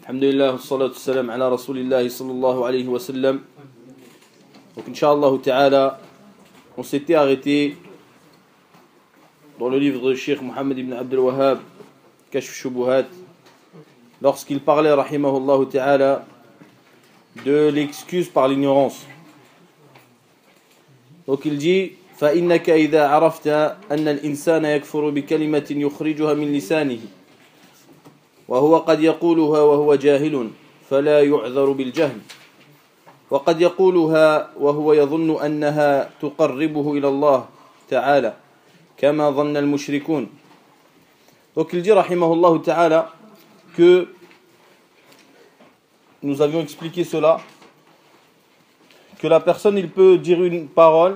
Alhamdulillah, wassalatu wassalam ala rasulillahi sallallahu alayhi wa sallam. Donc, Inch'Allah ta'ala, on s'était arrêté dans le livre de Cheikh Mohammed ibn Abdel Wahhab, Kashf Shubuhat, lorsqu'il parlait, rahimahullah ta'ala, de l'excuse par l'ignorance. Donc il dit فإنك إذا عرفت أن الإنسان يكفر بكلمة يخرجها من لسانه وهو قد يقولها وهو جاهل فلا يعذر بالجهل وقد يقولها وهو يظن أنها تقربه إلى الله تعالى كما ظن المشركون. Donc il dit rahimahullah ta'ala que nous avions expliqué cela, que la personne il peut dire une parole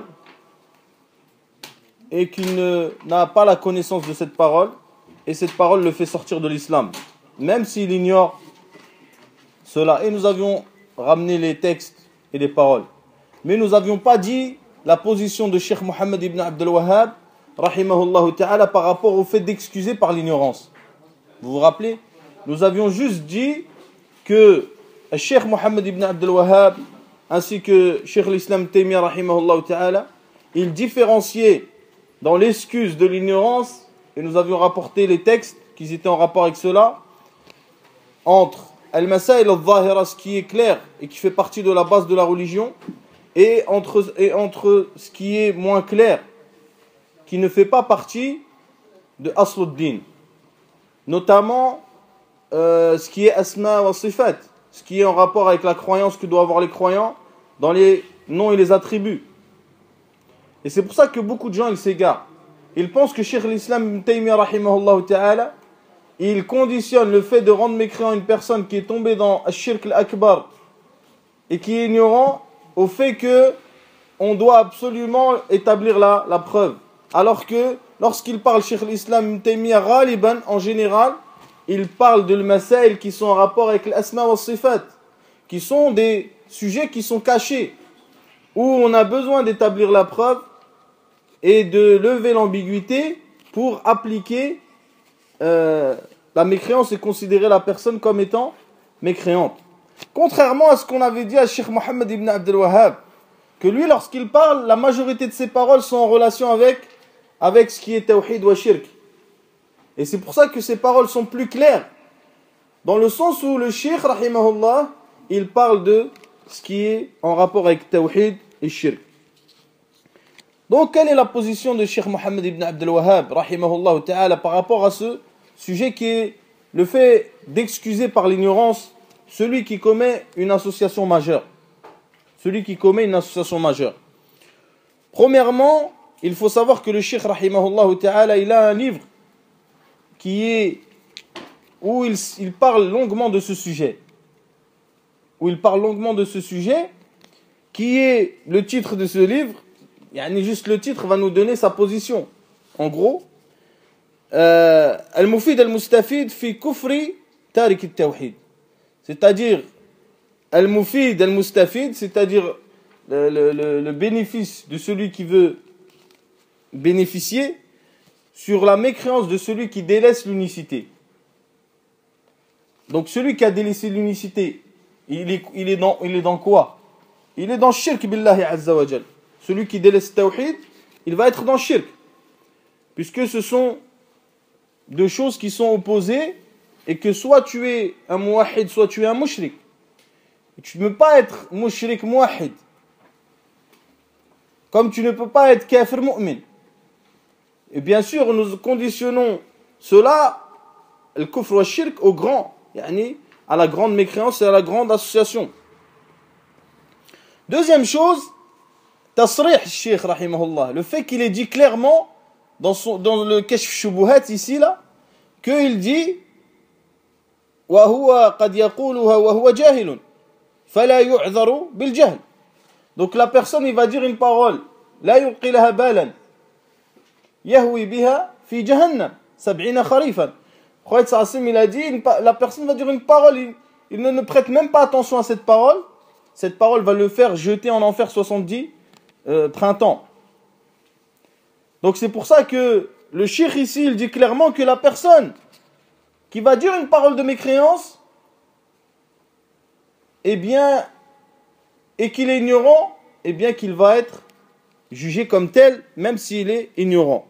et qu'il n'a pas la connaissance de cette parole, et cette parole le fait sortir de l'islam, même s'il ignore cela. Et nous avions ramené les textes et les paroles, mais nous n'avions pas dit la position de Cheikh Mohammed ibn Abdel Wahhab rahimahullah ta'ala par rapport au fait d'excuser par l'ignorance. Vous vous rappelez? Nous avions juste dit que Cheikh Mohammed ibn Abdel Wahhab ainsi que Cheikh l'Islam Taymiyyah rahimahullah ta'ala, ils différenciaient dans l'excuse de l'ignorance, et nous avions rapporté les textes qui étaient en rapport avec cela, entre al-masail al-zahira, ce qui est clair et qui fait partie de la base de la religion, et entre ce qui est moins clair, qui ne fait pas partie de asluddin, notamment ce qui est asma wa sifat, ce qui est en rapport avec la croyance que doivent avoir les croyants dans les noms et les attributs. Et c'est pour ça que beaucoup de gens ils s'égarent. Ils pensent que Cheikh l'Islam Taymiyyah rahimahullah ta'ala, il conditionne le fait de rendre mécréant une personne qui est tombée dans Ash-Shirk al-Akbar et qui est ignorant au fait que on doit absolument établir la preuve. Alors que lorsqu'il parle Cheikh l'Islam Taymiyyah Ghaliban en général, il parle de masail qui sont en rapport avec l'asma wa sifat, qui sont des sujets qui sont cachés, où on a besoin d'établir la preuve et de lever l'ambiguïté pour appliquer la mécréance et considérer la personne comme étant mécréante. Contrairement à ce qu'on avait dit à Cheikh Mohammed ibn Abdel Wahhab, que lui, lorsqu'il parle, la majorité de ses paroles sont en relation avec ce qui est tawhid wa shirk. Et c'est pour ça que ses paroles sont plus claires, dans le sens où le Cheikh, rahimahullah, il parle de ce qui est en rapport avec tawhid et shirk. Donc, quelle est la position de Cheikh Mohammed ibn Abdel Wahhab, rahimahullah ta'ala, par rapport à ce sujet qui est le fait d'excuser par l'ignorance celui qui commet une association majeure. Celui qui commet une association majeure. Premièrement, il faut savoir que le Cheikh, rahimahullah ta'ala, il a un livre où il parle longuement de ce sujet. Où il parle longuement de ce sujet, qui est le titre de ce livre. Juste le titre va nous donner sa position. En gros, Al-Mufid al-Mustafid fi kufri tarik al-Tawhid. C'est-à-dire, Al-Mufid al-Mustafid, c'est-à-dire le bénéfice de celui qui veut bénéficier sur la mécréance de celui qui délaisse l'unicité. Donc celui qui a délaissé l'unicité, il est dans quoi? Il est dans shirk billahi azza wa jal. Celui qui délaisse tawhid, il va être dans shirk. Puisque ce sont deux choses qui sont opposées et que soit tu es un muwahhid, soit tu es un mushrik. Et tu ne peux pas être mushrik muwahhid. Comme tu ne peux pas être kafir mu'min. Et bien sûr, nous conditionnons cela, le kufr wa shirk, au grand, à la grande mécréance et à la grande association. Deuxième chose, tasrih Cheikh rahimahullah, le fait qu'il ait dit clairement dans le Kashf Shubuhat ici là, qu'il dit wa huwa qad yaquluha wa huwa jahilun fala yu'dharu bil jahl. Donc la personne il va dire une parole la yulqi laha balan yahwi biha fi jahannam 70 kharifan. Khayyat Sa'asim il a dit la personne va dire une parole, il ne prête même pas attention à cette parole va le faire jeter en enfer 70 printemps. Donc c'est pour ça que le cheikh ici, il dit clairement que la personne qui va dire une parole de mécréance, eh bien, et qu'il est ignorant, eh bien qu'il va être jugé comme tel, même s'il est ignorant.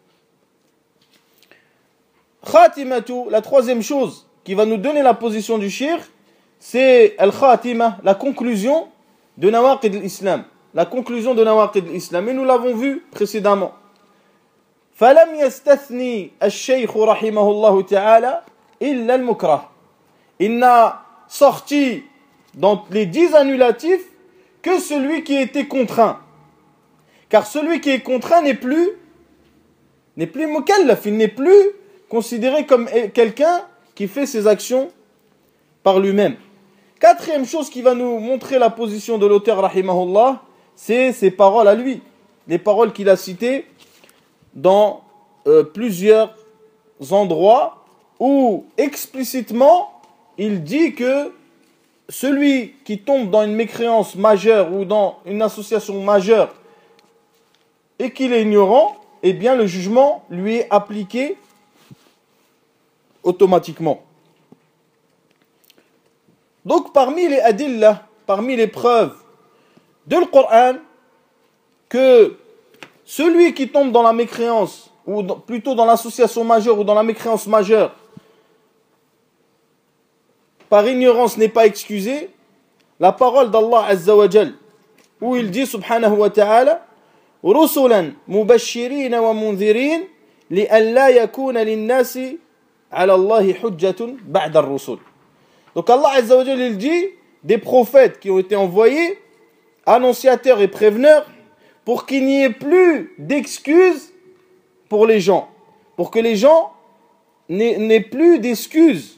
Khatimatu, la troisième chose qui va nous donner la position du shirk, c'est al-khatima, la conclusion de nawaqid al-islam. La conclusion de nawaqid al-islam. Et nous l'avons vu précédemment. فَلَمْ يَسْتَثْنِي الشَّيْخُ رَحِمَهُ اللَّهُ تَعَالَى إِلَّا الْمُكْرَهِ. Il n'a sorti dans les 10 annulatifs que celui qui était contraint. Car celui qui est contraint n'est plus mukallaf, il n'est plus considéré comme quelqu'un qui fait ses actions par lui-même. Quatrième chose qui va nous montrer la position de l'auteur rahimahullah, c'est ses paroles à lui. Les paroles qu'il a citées dans plusieurs endroits où explicitement il dit que celui qui tombe dans une mécréance majeure ou dans une association majeure et qu'il est ignorant, eh bien le jugement lui est appliqué automatiquement. Donc parmi les adillah, parmi les preuves de le Coran, que celui qui tombe dans la mécréance, ou plutôt dans l'association majeure ou dans la mécréance majeure, par ignorance n'est pas excusé, la parole d'Allah Azza wa Jal, où il dit subhanahu wa ta'ala, رُسُلًا مُبَشِّرِينَ وَمُنذِرِينَ لِأَلَّا يَكُونَ لِلنَّاسِ عَلَى اللَّهِ حُجَّةٌ بَعْدَ الرُّسُلِ. Donc Allah Azza wa Jal, il dit des prophètes qui ont été envoyés, annonciateurs et préveneurs, pour qu'il n'y ait plus d'excuses pour les gens, pour que les gens n'aient plus d'excuses.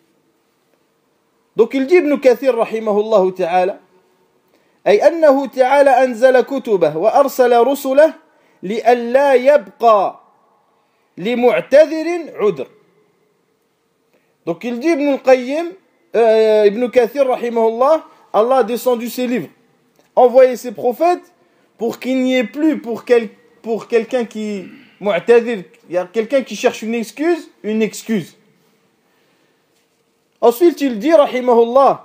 Donc il dit Ibn Kathir rahimahullah ta'ala, أي أنه تعالى أنزل كتبه وأرسل رسله لئلا يبقى لمعتذر عذر. Donc il dit Ibn al-Qayyim, Ibn Kathir rahimahullah, Allah a descendu ses livres, envoyé ses prophètes pour qu'il n'y ait plus pour quelqu'un qui mu'tadhir, il y a quelqu'un qui cherche une excuse. Ensuite il dit rahimahullah,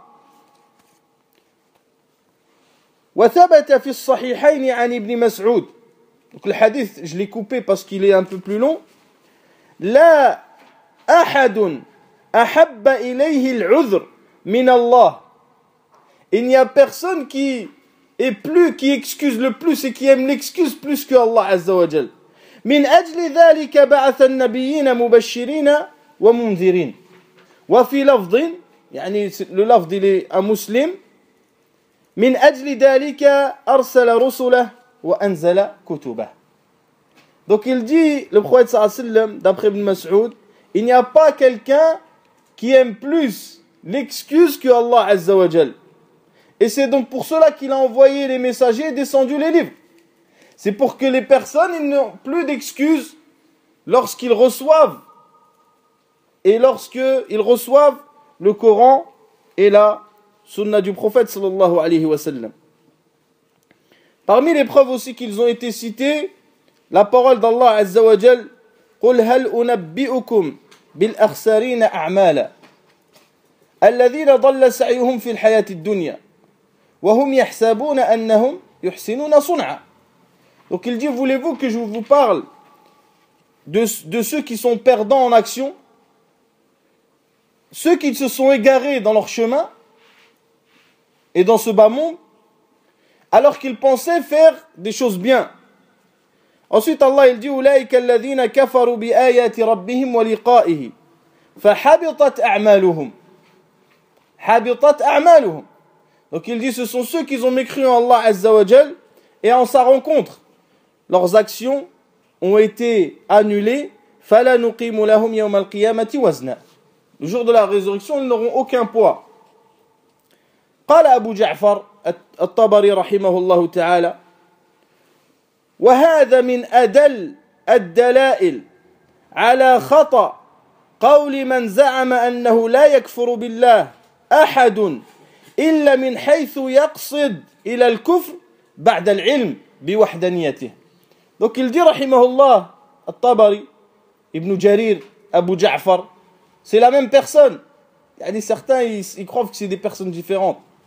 وثبت في الصحيحين عن ابن مسعود. Donc le hadith, je l'ai coupé parce qu'il est un peu plus long. لا أحد أحب إليه العذر من الله. Il n'y a personne qui excuse le plus et qui aime l'excuse plus que Allah Azza wa Jal. من أجل ذلك بعث النبيين مبشرين ومنذرين. وفي لفظ, يعني le lafz il est un muslim, من أجل ذلك أرسل رسله وأنزل كتبه. Donc il dit, le prophète sallallahu alayhi wa sallam, d'après Ibn Mas'ud, il n'y a pas quelqu'un qui aime plus l'excuse que Allah Azza wa Jal. Et c'est donc pour cela qu'il a envoyé les messagers et descendu les livres. C'est pour que les personnes ils n'ont plus d'excuses lorsqu'ils reçoivent le Coran et la sunna du prophète sallallahu alayhi wa sallam. Parmi les preuves aussi qu'ils ont été citées, la parole d'Allah Azza wa Jal, قُلْ هَلْ أُنَبِّئُكُمْ بِالْأَخْسَرِينَ أَعْمَالًا الَّذِينَ ضَلَّ سَعْيُهُمْ فِي الْحَيَاةِ الدُّنْيَا وَهُمْ يَحْسَبُونَ أَنَّهُمْ يُحْسِنُونَ صُنْعًا. Donc il dit, voulez-vous que je vous parle de ceux qui sont perdants en action, ceux qui se sont égarés dans leur chemin et dans ce bas monde, alors qu'ils pensaient faire des choses bien. Ensuite Allah il dit أولئك الذين كفروا بآيات ربهم ولقائه فحبطت أعمالهم. حبطت أعمالهم. Donc il dit ce sont ceux qui ont mécru en Allah Azza wa Jal et en sa rencontre leurs actions ont été annulées. فلا نقيم لهم يوم القيامة وزنا. Le jour de la résurrection ils n'auront aucun poids. قال أبو جعفر الطبري رحمه الله تعالى وهذا من أدل الدلائل على خطأ قول من زعم أنه لا يكفر بالله أحد إلا من حيث يقصد إلى الكفر بعد العلم بوحدانيته. Donc il dit rahimahullah الطبري, Ibn Jarir, Abu Ja'far, c'est la même personne. Certains ils croient que c'est des personnes différentes.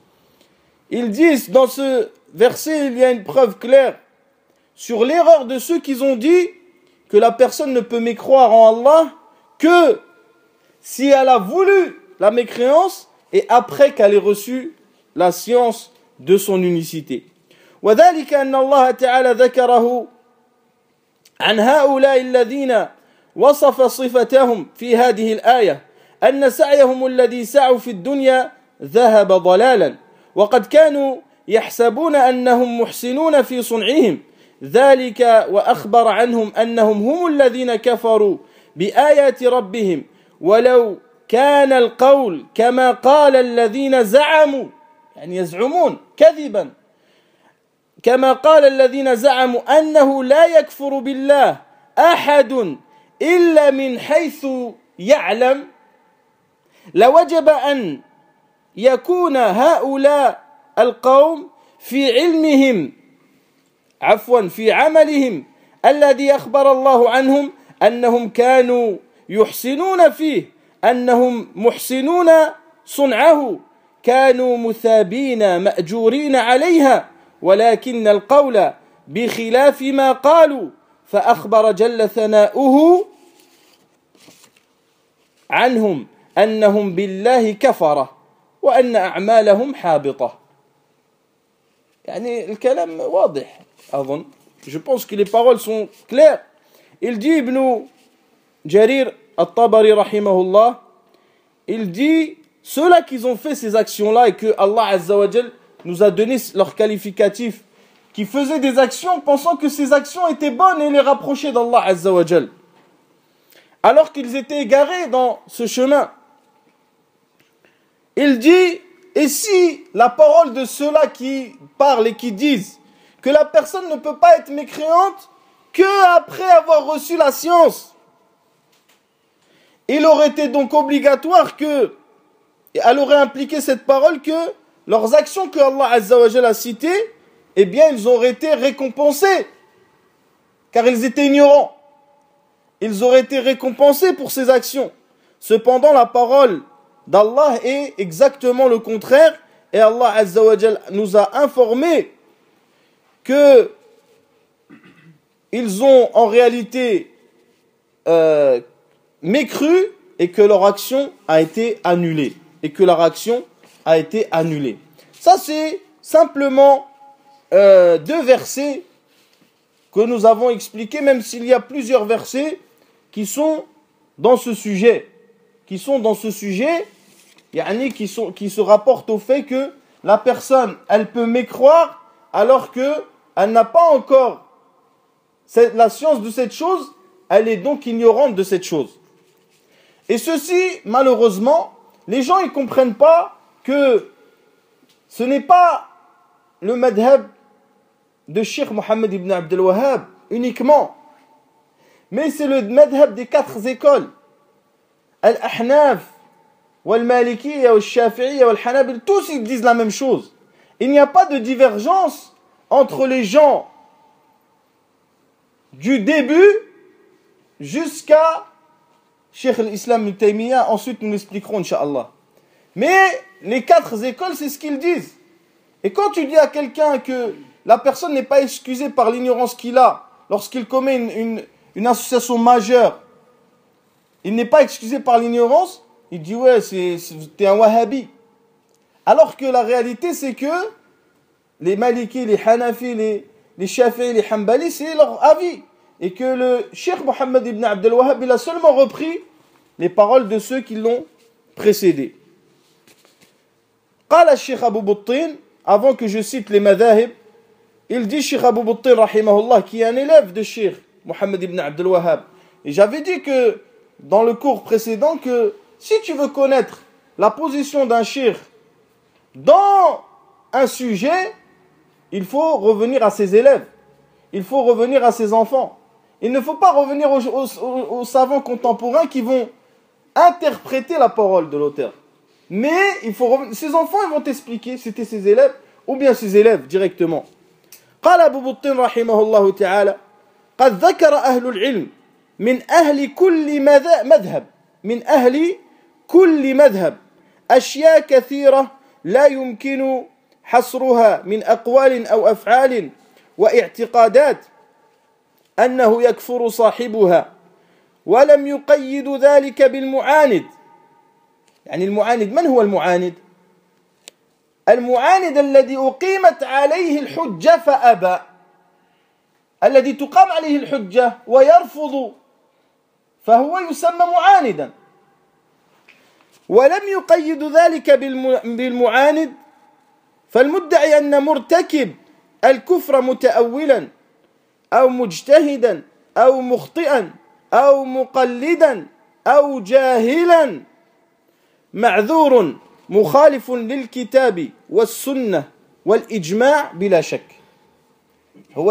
Ils disent, dans ce verset, il y a une preuve claire sur l'erreur de ceux qui ont dit que la personne ne peut mécroire en Allah que si elle a voulu la mécréance et après qu'elle ait reçu la science de son unicité. وذلك أن الله تعالى ذكره عن هؤلاء الذين وصف صفتهم في هذه الآية أن سعيهم الذي سعوا في الدنيا ذهب ضلالا وقد كانوا يحسبون أنهم محسنون في صنعهم ذلك وأخبر عنهم أنهم هم الذين كفروا بآيات ربهم ولو كان القول كما قال الذين زعموا يعني يزعمون كذبا كما قال الذين زعموا أنه لا يكفر بالله أحد إلا من حيث يعلم لوجب أن يكون هؤلاء القوم في علمهم في عملهم الذي أخبر الله عنهم أنهم كانوا يحسنون فيه أنهم محسنون صنعه كانوا مثابين مأجورين عليها ولكن القول بخلاف ما قالوا فأخبر جل ثناؤه عنهم أنهم بالله كفرة وأن أعمالهم حابطة. يعني الكلام واضح أظن. Je pense que les paroles sont claires. Il dit Ibn Jarir al-Tabari rahimahullah, il dit ceux-là qui ont fait ces actions-là et que Allah Azza wa Jal nous a donné leur qualificatif, qui faisaient des actions pensant que ces actions étaient bonnes et les rapprochaient d'Allah Azza wa Jal, alors qu'ils étaient égarés dans ce chemin. Il dit, et si la parole de ceux-là qui parlent et qui disent que la personne ne peut pas être mécréante que après avoir reçu la science, il aurait été donc obligatoire que, elle aurait impliqué cette parole que leurs actions que Allah Azza wa Jal a citées, eh bien ils auraient été récompensés, car ils étaient ignorants. Ils auraient été récompensés pour ces actions. Cependant, la parole d'Allah est exactement le contraire, et Allah Azza wa Jal nous a informé que ils ont en réalité mécru et que leur action a été annulée. Ça, c'est simplement deux versets que nous avons expliqués, même s'il y a plusieurs versets qui sont dans ce sujet, qui se rapportent au fait que la personne, elle peut mécroire alors qu'elle n'a pas encore la science de cette chose, elle est donc ignorante de cette chose. Et ceci, malheureusement, les gens ne comprennent pas que ce n'est pas le madhab de Cheikh Mohammed ibn Abdel Wahhab uniquement, mais c'est le madhab des 4 écoles. Al-Ahnaf, Wal-Malikiyya, Wal-Shafi'iyya, Wal-Hanabil, tous ils disent la même chose. Il n'y a pas de divergence entre les gens du début jusqu'à Cheikh al-Islam Ibn Taymiyyah. Ensuite nous l'expliquerons Inch'Allah. Mais les 4 écoles, c'est ce qu'ils disent. Et quand tu dis à quelqu'un que la personne n'est pas excusée par l'ignorance qu'il a lorsqu'il commet une association majeure, il n'est pas excusé par l'ignorance, il dit ouais, t'es un wahhabi. Alors que la réalité c'est que les Maliki, les Hanafi, les Shafi'i, les Hanbali, c'est leur avis. Et que le Cheikh Mohammed ibn Abdel Wahhab, il a seulement repris les paroles de ceux qui l'ont précédé. Qala Cheikh Abu Buttin, avant que je cite les madhahib, il dit Cheikh Abu Buttin rahimahullah, qui est un élève de Cheikh Mohammed ibn Abdel Wahhab. Et j'avais dit que dans le cours précédent que si tu veux connaître la position d'un cheikh dans un sujet, il faut revenir à ses élèves, il faut revenir à ses enfants. Il ne faut pas revenir aux savants contemporains qui vont interpréter la parole de l'auteur. Mais ses enfants ils vont t'expliquer, c'était ses élèves ou bien ses élèves directement. قال أبو بطين رحمه الله تعالى قد ذكر أهل العلم من أهل كل مذهب أشياء كثيرة لا يمكن حصرها من أقوال أو أفعال واعتقادات أنه يكفر صاحبها ولم يقيد ذلك بالمعاند. يعني المعاند، من هو المعاند؟ المعاند الذي أقيمت عليه الحجة فأبى، الذي تقام عليه الحجة ويرفض فهو يسمى معاندا. ولم يقيد ذلك بالمعاند، فالمدعي أن مرتكب الكفر متأولا أو مجتهدا أو مخطئا أو مقلدا أو جاهلا معذور مخالف للكتاب والسنة والإجماع بلا شك. هو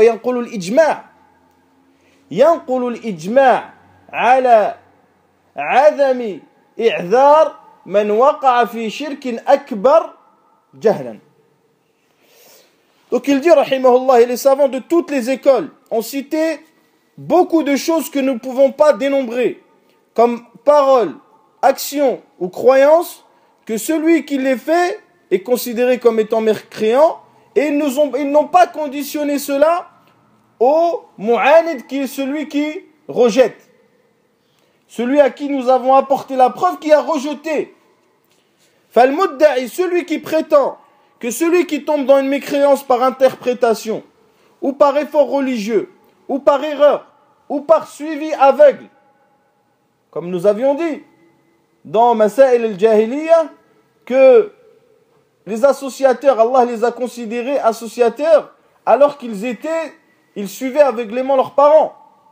ينقل الإجماع على عدم إعذار من وقع في شرك أكبر جهلا. Donc il dit, rahimahullah, et les savants de toutes les écoles ont cité beaucoup de choses que nous ne pouvons pas dénombrer, comme paroles, actions ou croyances, que celui qui les fait est considéré comme étant mécréant, et ils n'ont pas conditionné cela au mu'anid, qui est celui qui rejette, celui à qui nous avons apporté la preuve, qui a rejeté. Fal-mudda'i, celui qui prétend que celui qui tombe dans une mécréance par interprétation, ou par effort religieux, ou par erreur, ou par suivi aveugle, comme nous avions dit dans Masail al-Jahiliya, que les associateurs, Allah les a considérés associateurs alors ils suivaient aveuglément leurs parents,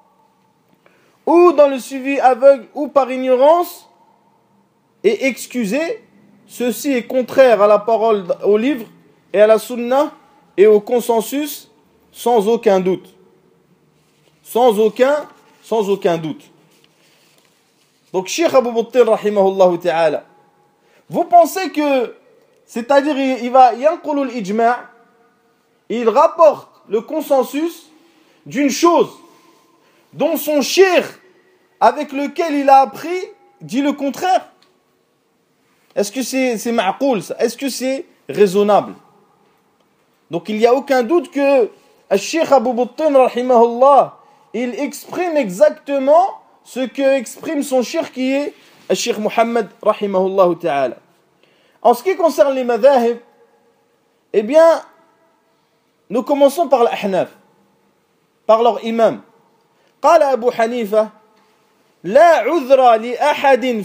ou dans le suivi aveugle, ou par ignorance, et excusé. Ceci est contraire à la parole, au livre et à la sunna et au consensus, sans aucun doute. Sans aucun doute. Donc, Cheikh Abu Battal, rahimahullah ta'ala, vous pensez que, c'est-à-dire, il va yanqulu al-ijma', il rapporte le consensus d'une chose dont son cheikh avec lequel il a appris dit le contraire? Est-ce que c'est ma'qoul, ça? Est-ce que c'est raisonnable? Donc il n'y a aucun doute que le Cheikh Abu Battal, rahimahullah, il exprime exactement ce que exprime son cheikh, qui est le Cheikh Muhammad, rahimahullah ta'ala. En ce qui concerne les madhahib, eh bien, nous commençons par l'Ahnaf, par leur imam. قال أبو حنيفة لا عذر لأحد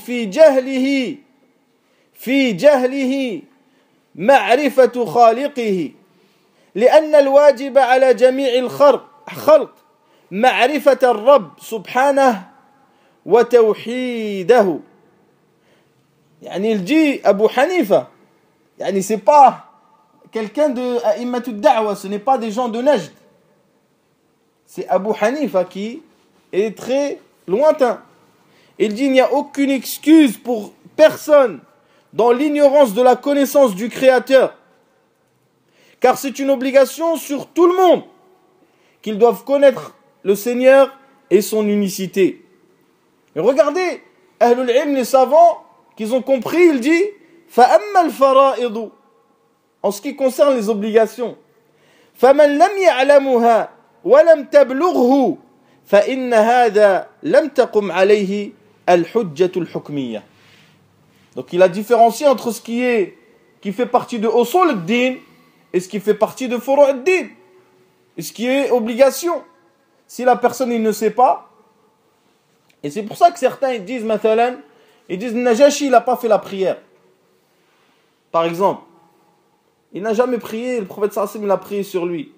في جهله معرفة خالقه لأن الواجب على جميع الخلق معرفة الرب سبحانه وتوحيده. يعني il dit Abu Hanifa, يعني c'est pas quelqu'un de a'immatud da'wa, ce n'est pas des gens de Najd. C'est Abu Hanifa qui est très lointain. Il dit il n'y a aucune excuse pour personne dans l'ignorance de la connaissance du Créateur, car c'est une obligation sur tout le monde qu'ils doivent connaître le Seigneur et son unicité. Et regardez, Ahlul Ilm, les savants, qu'ils ont compris, il dit فَأَمَّا الْفَرَائِضُ, en ce qui concerne les obligations, فَمَنْ لَمْ يَعْلَمُهَا وَلَمْ تَبْلُغْهُ فَإِنَّ هَذَا لَمْ تَقُمْ عَلَيْهِ الْحُجَّةُ الْحُكْمِيَّةُ. Donc il a différencié entre ce qui fait partie de usul ad-din et ce qui fait partie de furu' ad-din, et ce qui est obligation. Si la personne il ne sait pas, et c'est pour ça que certains ils disent mathalan, ils disent Najashi il n'a pas fait la prière. Par exemple, il n'a jamais prié, le prophète sallallahu alayhi wa sallam il a prié sur lui.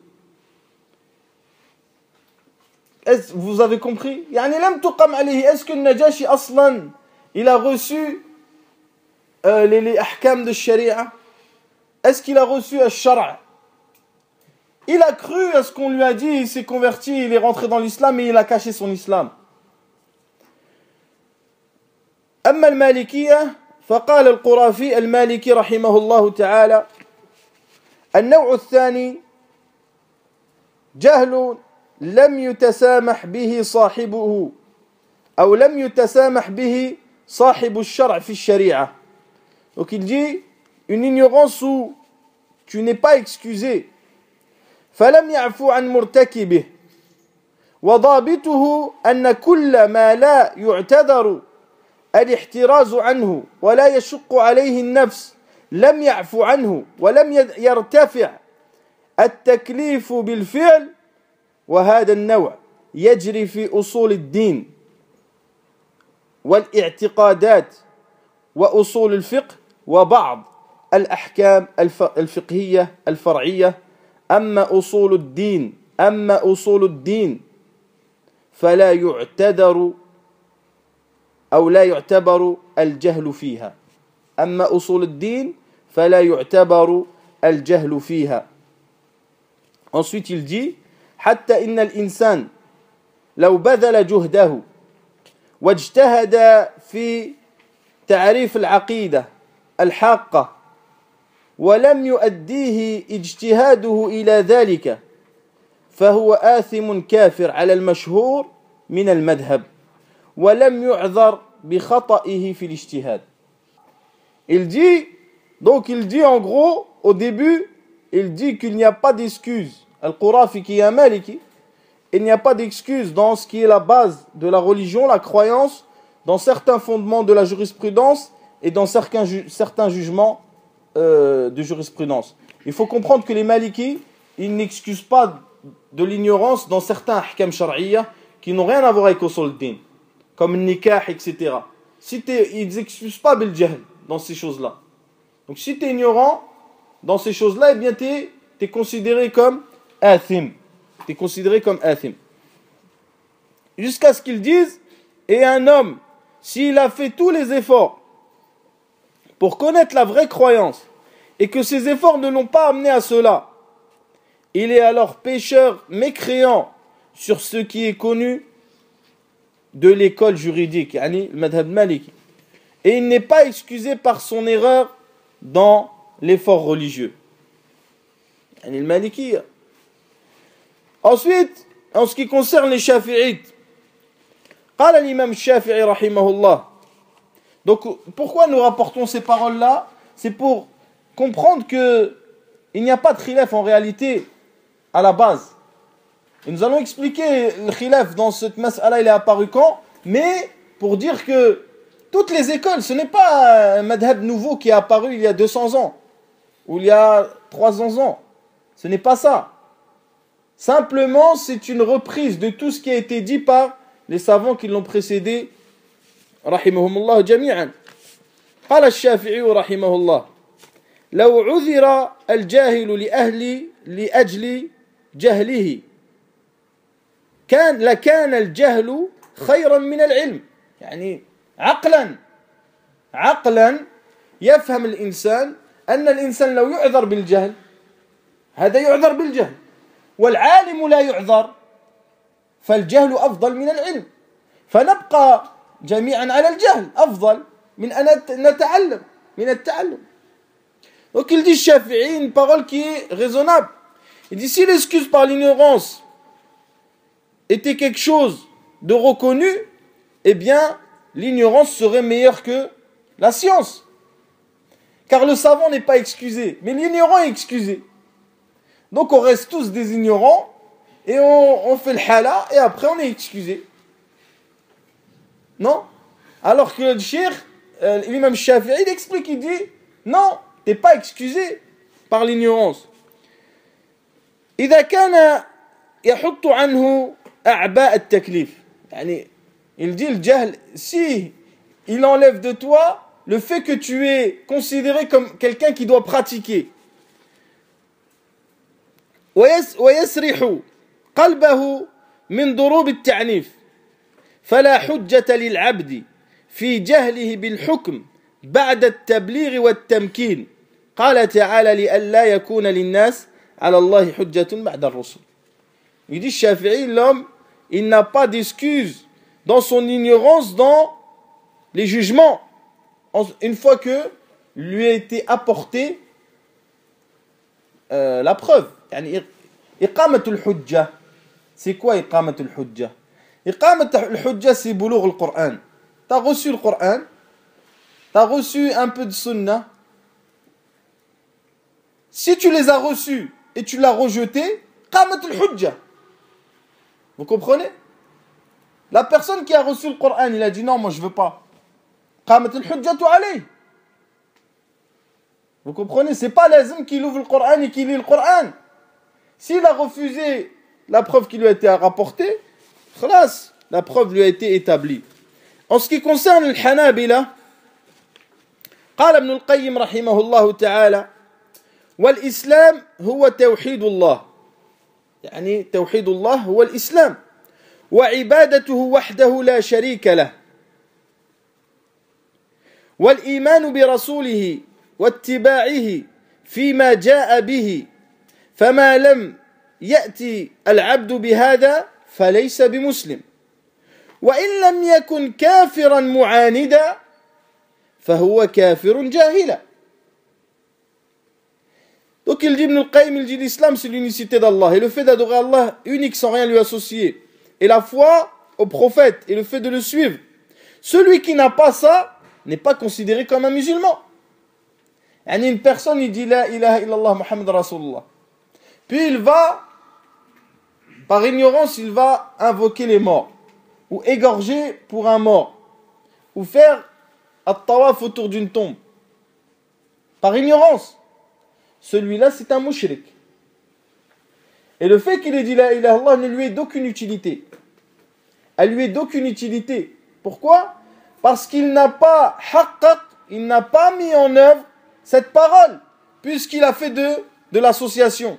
Vous avez compris? Est-ce que Najashi aslan il a reçu les ahkam de sharia? Est-ce qu'il a reçu al-shara'? Il a cru à ce qu'on lui a dit, il s'est converti, il est rentré dans l'islam et il a caché son islam. أما المالكية فقال القرافي المالكي رحمه الله تعالى النوع الثاني جهل لم يتسامح به صاحبه أو لم يتسامح به صاحب الشرع في الشريعة. Donc il dit une ignorance où tu n'es pas excusé. فلم يعفو عن مرتكبه وضابطه أن كل ما لا يعتذر الاحتراز عنه ولا يشق عليه النفس لم يعفو عنه ولم يرتفع التكليف بالفعل وهذا النوع يجري في أصول الدين والاعتقادات وأصول الفقه وبعض الأحكام الفقهية الفرعية أما أصول الدين فلا يعتذر أو لا يعتبر الجهل فيها أما أصول الدين فلا يعتبر الجهل فيها. Ensuite il dit حتى إن الإنسان لو بذل جهده واجتهد في تعريف العقيدة الحاقة ولم يؤديه اجتهاده إلى ذلك فهو آثم كافر على المشهور من المذهب ولم يعذر بخطئه في الاجتهاد. Il dit en gros au début il dit qu'il n'y a pas d'excuse. Al-Qurafi qui est un Maliki, il n'y a pas d'excuse dans ce qui est la base de la religion, la croyance, dans certains fondements de la jurisprudence et dans certains jugements de jurisprudence. Il faut comprendre que les Malikis, ils n'excusent pas de l'ignorance dans certains ahkam shar'iyya qui n'ont rien à voir avec usul din, comme le nikah, etc. Ils n'excusent pas bil jahl dans ces choses-là. Donc si tu es ignorant dans ces choses-là, eh bien tu es considéré comme athim. Tu es considéré comme athim. Jusqu'à ce qu'ils disent, et un homme, s'il a fait tous les efforts pour connaître la vraie croyance, et que ces efforts ne l'ont pas amené à cela, il est alors pécheur mécréant sur ce qui est connu de l'école juridique, yani le madhab maliki. Et il n'est pas excusé par son erreur dans l'effort religieux. Yani le maliki. Ensuite, en ce qui concerne les shafi'ites, قال l'imam Shafi'i rahimahullah. Donc pourquoi nous rapportons ces paroles-là? C'est pour comprendre que il n'y a pas de khilaf en réalité à la base. Et nous allons expliquer le khilaf dans cette mas'ala, il est apparu quand, mais pour dire que toutes les écoles, ce n'est pas un madhab nouveau qui est apparu il y a 200 ans, ou il y a 300 ans. Ce n'est pas ça. Simplement, c'est une reprise de tout ce qui a été dit par les savants qui l'ont précédé. Rahimahumullah jami'an. قال الشافعي رحمه الله لو عذر الجاهل لأجل جهله لكان الجهل خيرا من العلم. يعني عقلا يفهم الإنسان أن الإنسان لو يعذر بالجهل هذا يعذر بالجهل والعالم لا يعذر فالجهل أفضل من العلم فنبقى جميعا على الجهل أفضل من أن نتعلم من التعلم. Donc il dit Shafi'i une parole qui est raisonnable. Il dit si l'excuse par l'ignorance était quelque chose de reconnu, eh bien l'ignorance serait meilleure que la science. Car le savant n'est pas excusé, mais l'ignorant est excusé. Donc on reste tous des ignorants et on fait le hala et après on est excusé. Non? Alors que le cheikh, l'imam Shafi'i, il explique, il dit non, t'es pas excusé par l'ignorance. إذا كان يحط عنه أعباء التكليف. يعني il dit le jahl, si il enlève de toi le fait que tu es considéré comme quelqu'un qui doit pratiquer. ويسرح قلبه من ضروب التعنيف فلا حجة للعبد في جهله بالحكم بعد التبليغ والتمكين قال تعالى لئلا يكون للناس على الله حجة بعد الرسل. Il dit Shafi'i, l'homme, il n'a pas d'excuse dans son ignorance dans les jugements une fois que lui a été apporté la preuve. يعني إقامة الحجة. C'est quoi إقامة الحجة? إقامة الحجة c'est بلوغ القرآن. Tu as reçu le Coran, tu as reçu un peu de sunna, Si tu les as reçus et tu l'as rejeté, qamat al-hujja. Vous comprenez? La personne qui a reçu le Coran, il a dit non, moi je veux pas. Qamat al-hujjatu alayh. Vous comprenez? C'est pas lazim qu'il ouvre le Coran et qu'il lit le Coran. S'il a refusé la preuve qui lui a été rapportée, khalas, la preuve lui a été établie. En ce qui concerne le Hanabila, قال ابن القيم رحمه الله تعالى والإسلام هو توحيد الله يعني توحيد الله هو الإسلام وعبادته وحده لا شريك له والإيمان برسوله واتباعه فيما جاء به فما لم يأتي العبد بهذا فليس بمسلم وإن لم يكن كافرا معاندا فهو كافر جاهلا. Donc il dit Ibn al-Qayyim, il dit l'islam c'est l'unicité d'Allah et le fait d'adorer Allah unique sans rien lui associer et la foi au prophète et le fait de le suivre. Celui qui n'a pas ça n'est pas considéré comme un musulman. Yani une personne il dit la ilaha illallah Muhammad Rasulullah. Puis il va, par ignorance, il va invoquer les morts ou égorger pour un mort ou faire at-tawaf autour d'une tombe. Par ignorance. Celui-là, c'est un mushrik. Et le fait qu'il ait dit la ilaha illallah ne lui est d'aucune utilité. Elle lui est d'aucune utilité. Pourquoi? Parce qu'il n'a pas haqqaq, il n'a pas mis en œuvre cette parole, puisqu'il a fait de l'association.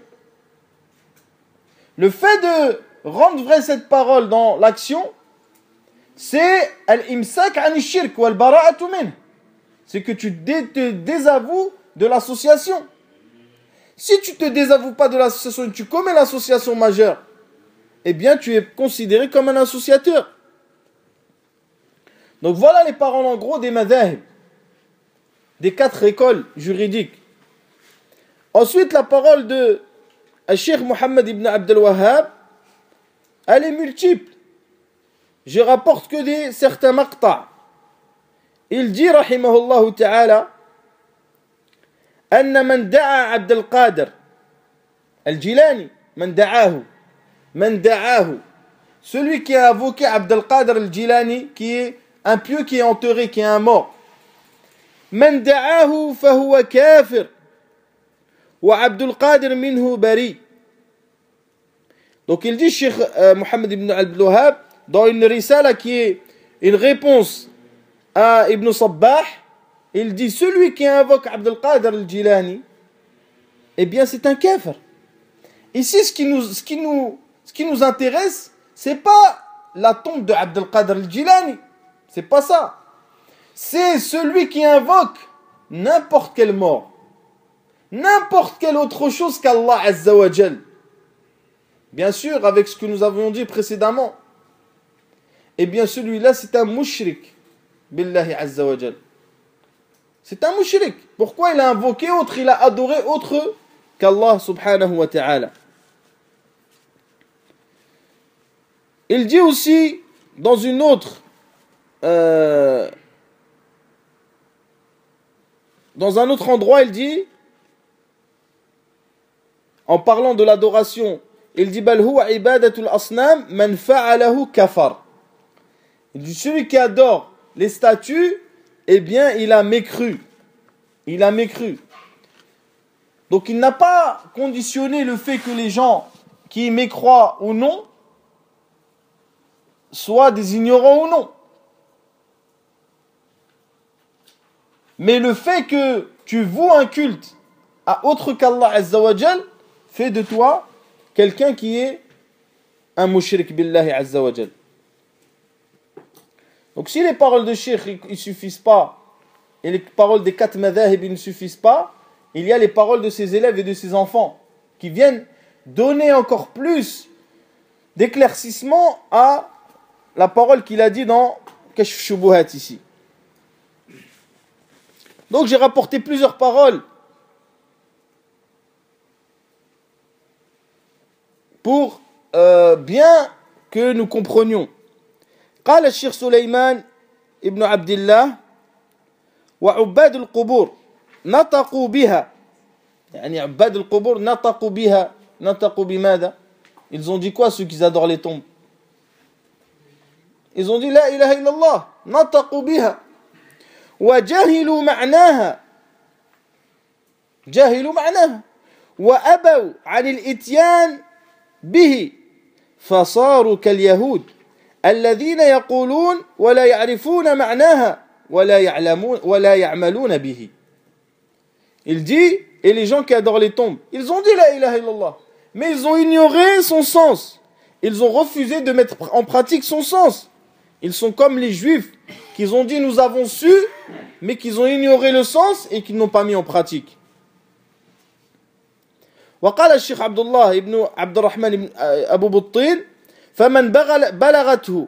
Le fait de rendre vrai cette parole dans l'action, c'est al-imsak an shirk wal bara'atu min. C'est que tu te désavoues de l'association. Si tu te désavoues pas de l'association et tu commets l'association majeure, eh bien tu es considéré comme un associateur. Donc voilà les paroles en gros des madhahib, des 4 écoles juridiques. Ensuite la parole de Cheikh Mohammed ibn Abdel Wahhab, elle est multiple. Je rapporte que certains maqta'. Il dit rahimahullah ta'ala أن من دعا عبد القادر الجيلاني من دعاه celui qui a invoqué Abd al-Qadir al-Jilani qui est un pieux qui est enterré qui est un mort من دعاه فهو كافر وعبد القادر منه بريء. Donc il dit Cheikh Mohammed ibn Abdel Wahhab dans une risala qui est une réponse à Ibn Sabbah, il dit celui qui invoque Abd al-Qadir al-Jilani, eh bien c'est un kafir. Ici ce qui nous intéresse, c'est pas la tombe de Abd al-Qadir al-Jilani, c'est pas ça. C'est celui qui invoque n'importe quelle mort, n'importe quelle autre chose qu'Allah Azza wa Jal. Bien sûr, avec ce que nous avions dit précédemment, eh bien celui-là c'est un mushrik billahi Azza wa Jal. C'est un mushrik. Pourquoi il a invoqué autre, il a adoré autre qu'Allah subhanahu wa ta'ala. Il dit aussi dans une autre dans un autre endroit, il dit en parlant de l'adoration, il dit bal huwa ibadatul asnam man fa'alahu kafar. Il dit celui qui adore les statues, eh bien, il a mécru. Il a mécru. Donc, il n'a pas conditionné le fait que les gens qui mécroient ou non soient des ignorants ou non. Mais le fait que tu voues un culte à autre qu'Allah Azza wa Jal fait de toi quelqu'un qui est un mushrik billahi Azza wa Jal. Donc si les paroles de Cheikh ne suffisent pas, et les paroles des 4 madhahib ne suffisent pas, il y a les paroles de ses élèves et de ses enfants qui viennent donner encore plus d'éclaircissement à la parole qu'il a dit dans Kashf Shubuhat ici. Donc j'ai rapporté plusieurs paroles pour bien que nous comprenions. قال الشيخ سليمان ابن عبد الله وعباد القبور نطقوا بها يعني عباد القبور نطقوا بها نطقوا بماذا؟ Ils ont dit quoi ceux qui adorent les tombes? Ils ont dit la ilaha illallah, نطقوا بها وجهلوا معناها جهلوا معناها وأبوا عن الإتيان به فصاروا كاليهود الذين يقولون ولا يعرفون معناها ولا يعملون به. Il dit, et les gens qui adorent les tombes, ils ont dit la ilaha illallah, mais ils ont ignoré son sens. Ils ont refusé de mettre en pratique son sens. Ils sont comme les juifs qui ont dit nous avons su, mais qu'ils ont ignoré le sens et qu'ils n'ont pas mis en pratique. وقال الشيخ عبد الله ابن عبد الرحمن أبو بطين فمن بلغته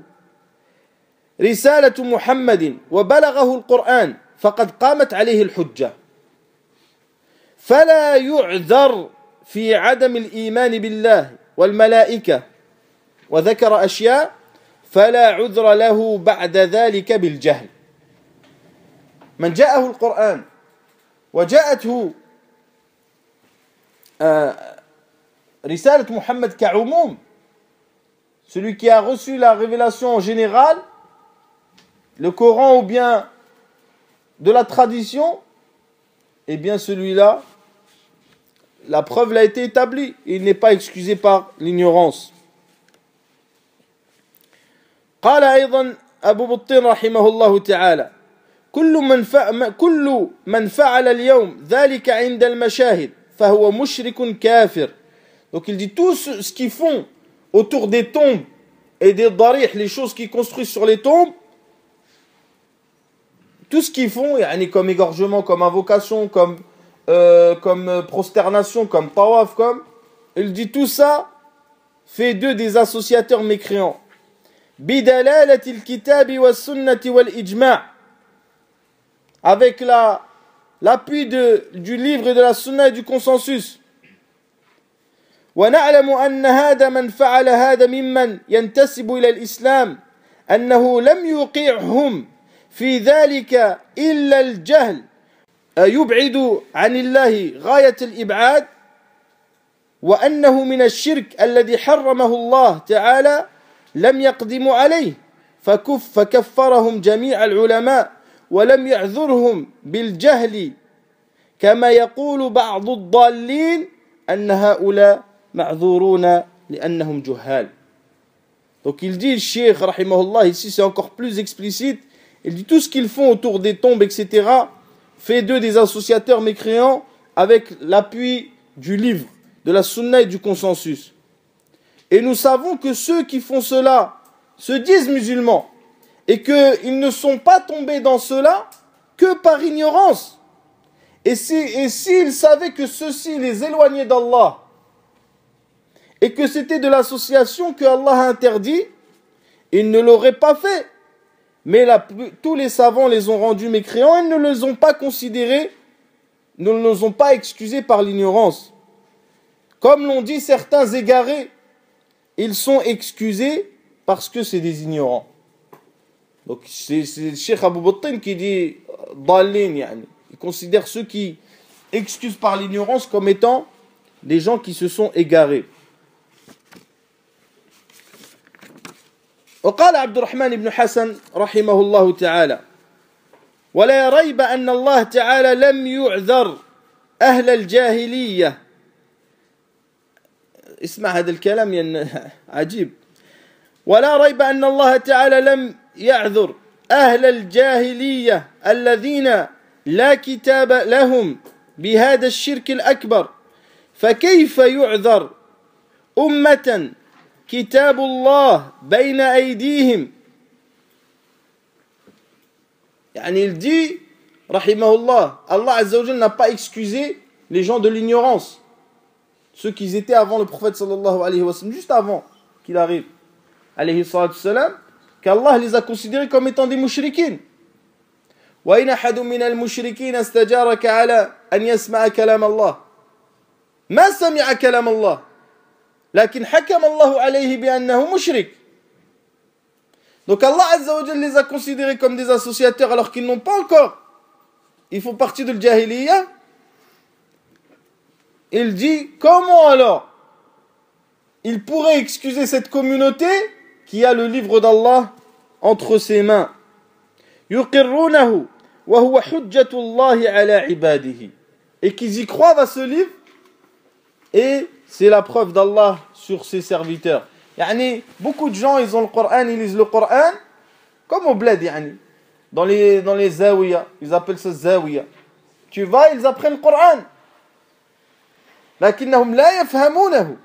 رسالة محمد وبلغه القرآن فقد قامت عليه الحجة فلا يعذر في عدم الإيمان بالله والملائكة وذكر أشياء فلا عذر له بعد ذلك بالجهل. من جاءه القرآن وجاءته رسالة محمد كعموم, celui qui a reçu la révélation en général, le Coran ou bien de la tradition, eh bien celui-là, la preuve l'a été établie. Il n'est pas excusé par l'ignorance. قال أيضا أبو بطين رحمه الله تعالى كل من فعل اليوم ذلك عند المشاهد فهو مشرك كافر. Donc il dit tout ce qu'ils font autour des tombes et des darih, les choses qu'ils construisent sur les tombes, tout ce qu'ils font, comme égorgement, comme invocation, comme prosternation, comme tawaf, il dit tout ça fait d'eux des associateurs mécréants. بدلالة الكتاب والسنة والإجماع, avec l'appui du livre et de la sunna et du consensus. ونعلم أن هذا من فعل هذا ممن ينتسب إلى الإسلام أنه لم يوقعهم في ذلك إلا الجهل يبعد عن الله غاية الإبعاد وأنه من الشرك الذي حرمه الله تعالى لم يقدموا عليه فكفرهم جميع العلماء ولم يعذرهم بالجهل كما يقول بعض الضالين أن هؤلاء معذورون لأنهم جهال. Donc il dit, le cheikh rahimahullah, ici c'est encore plus explicite, il dit tout ce qu'ils font autour des tombes, etc., fait d'eux des associateurs mécréants avec l'appui du livre, de la sunna et du consensus. Et nous savons que ceux qui font cela se disent musulmans et qu'ils ne sont pas tombés dans cela que par ignorance. Et s'ils savaient que ceci les éloignait d'Allah et que c'était de l'association que Allah a interdit, ils ne l'auraient pas fait. Mais tous les savants les ont rendus mécréants et ne les ont pas considérés, ne les ont pas excusés par l'ignorance. Comme l'ont dit certains égarés, ils sont excusés parce que c'est des ignorants. Donc c'est le Cheikh Abou Bottin qui dit Dallin, yani. Il considère ceux qui excusent par l'ignorance comme étant des gens qui se sont égarés. وقال عبد الرحمن بن حسن رحمه الله تعالى ولا ريب أن الله تعالى لم يعذر أهل الجاهلية. اسمع هذا الكلام عجيب. ولا ريب أن الله تعالى لم يعذر أهل الجاهلية الذين لا كتاب لهم بهذا الشرك الأكبر فكيف يعذر أمة كتاب الله بين أيديهم. يعني il dit rahimahullah, Allah Azza wa Jalla n'a pas excusé les gens de l'ignorance, ceux qui étaient avant le prophète sallallahu alayhi wa sallam, juste avant qu'il arrive alayhi salatu salam, qu'Allah les a considérés comme étant des mushrikines. وإن أحد من المشركين استجارك على أن يسمع كلام الله ما سمع كلام الله لكن حكم الله عليه بأنه مشرك. Donc Allah Azza wa Jalla les a considérés comme des associateurs alors qu'ils n'ont pas encore, ils font partie de l'Jahiliya. il dit, comment alors il pourrait excuser cette communauté qui a le livre d'Allah entre ses mains? يقرونه وهو حجة الله على عباده. Et qu'ils y croient à ce livre, et c'est la preuve d'Allah sur ses serviteurs. Yani, beaucoup de gens, ils ont le Coran, ils lisent le Coran, comme au bled, yani. Dans les zawiya, ils appellent ça zawiya. Tu vas, ils apprennent le Coran. لكنهم لا يفهمونه.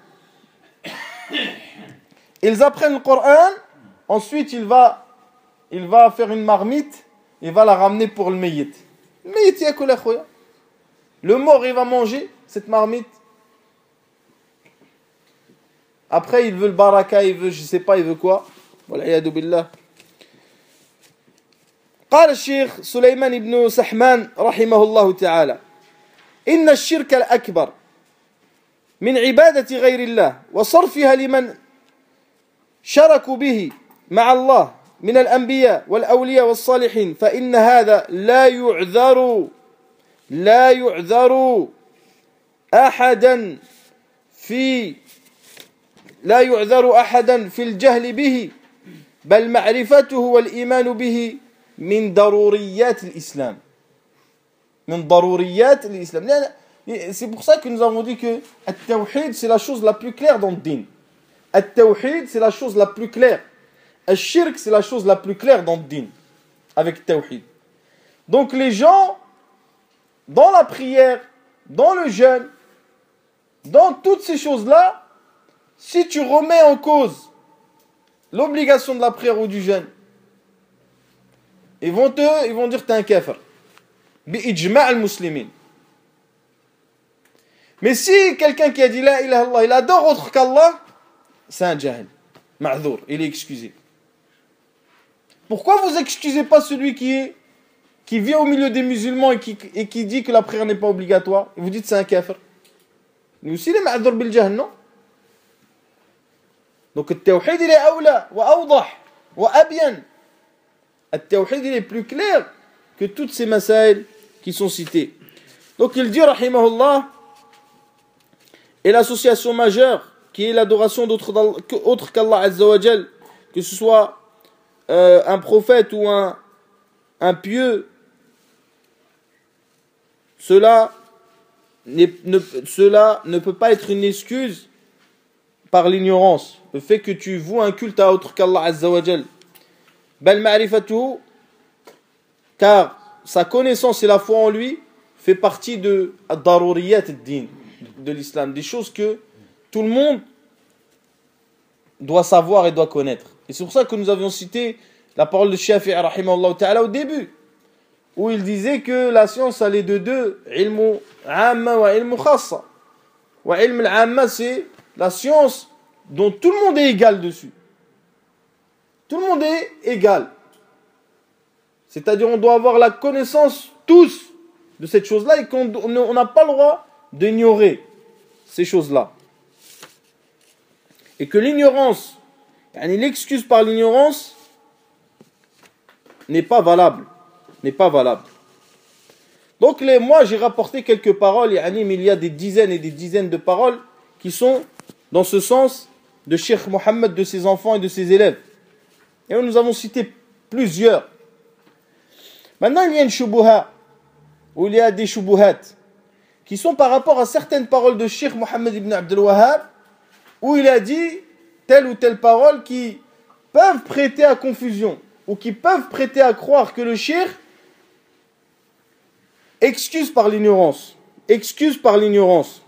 Ils apprennent le Coran, ensuite il va faire une marmite, il va la ramener pour le meyyit. Le meyyit yakul akhoya. Le mort, il va manger cette marmite. Après, il veut le baraka, il veut, je sais pas, il veut quoi. Wal'iyadu billah. قال الشيخ سليمان بن سحمان رحمه الله تعالى: إن الشرك الأكبر من عبادة غير الله وصرفها لمن شركوا به مع الله من الأنبياء والأولياء والصالحين فإن هذا لا يعذر أحدا في الجهل به بل معرفته والإيمان به من ضروريات الإسلام. C'est pour ça que nous avons dit que At-Tawhid, c'est la chose la plus claire dans le din. At-Tawhid, c'est la chose la plus claire. Al-Shirk, c'est la chose la plus claire dans le din. Avec Tawhid. Donc les gens, dans la prière, dans le jeûne, dans toutes ces choses-là, si tu remets en cause l'obligation de la prière ou du jeûne, ils vont dire que tu es un kafir. Bi-ijma' al-muslimin. Mais si quelqu'un qui a dit la ilaha illallah, il adore autre qu'Allah, c'est un jahil. Ma'dhour, il est excusé. Pourquoi vous excusez pas celui qui vit au milieu des musulmans et qui dit que la prière n'est pas obligatoire? Et vous dites c'est un kafir. Mais aussi il est ma'dhour bil jahl, non? Donc le tawhid il est awla, wa awdah, wa abyan. Le tawhid il est plus clair que toutes ces masail qui sont cités. Donc il dit rahimahullah, et l'association majeure qui est l'adoration autre qu'Allah Azza wa Jal, que ce soit un prophète ou un pieux, cela ne peut pas être une excuse par l'ignorance, le fait que tu voues un culte à autre qu'Allah Azza wa Jal. Bal ma'rifatuhu, car sa connaissance et la foi en lui fait partie de ad-daruriyat ad-din, de l'islam, des choses que tout le monde doit savoir et doit connaître. Et c'est pour ça que nous avions cité la parole de Shafi'i rahimahullah ta'ala au début, où il disait que la science allait de deux, ilmu amma wa ilmu khassa. Wa ilm al-amma, c'est la science dont tout le monde est égal dessus. Tout le monde est égal. C'est-à-dire on doit avoir la connaissance tous de cette chose-là et qu'on n'a pas le droit d'ignorer ces choses-là. Et que l'ignorance, l'excuse par l'ignorance n'est pas valable. N'est pas valable. Donc moi j'ai rapporté quelques paroles, mais il y a des dizaines et des dizaines de paroles qui sont dans ce sens de Cheikh Mohammed, de ses enfants et de ses élèves. Et nous avons cité plusieurs. Maintenant, il y a une shubuha, ou il y a des shubuhat, qui sont par rapport à certaines paroles de Cheikh Mohammed ibn Abdel Wahhab, où il a dit telle ou telle parole qui peuvent prêter à confusion, ou qui peuvent prêter à croire que le Cheikh excuse par l'ignorance. Excuse par l'ignorance.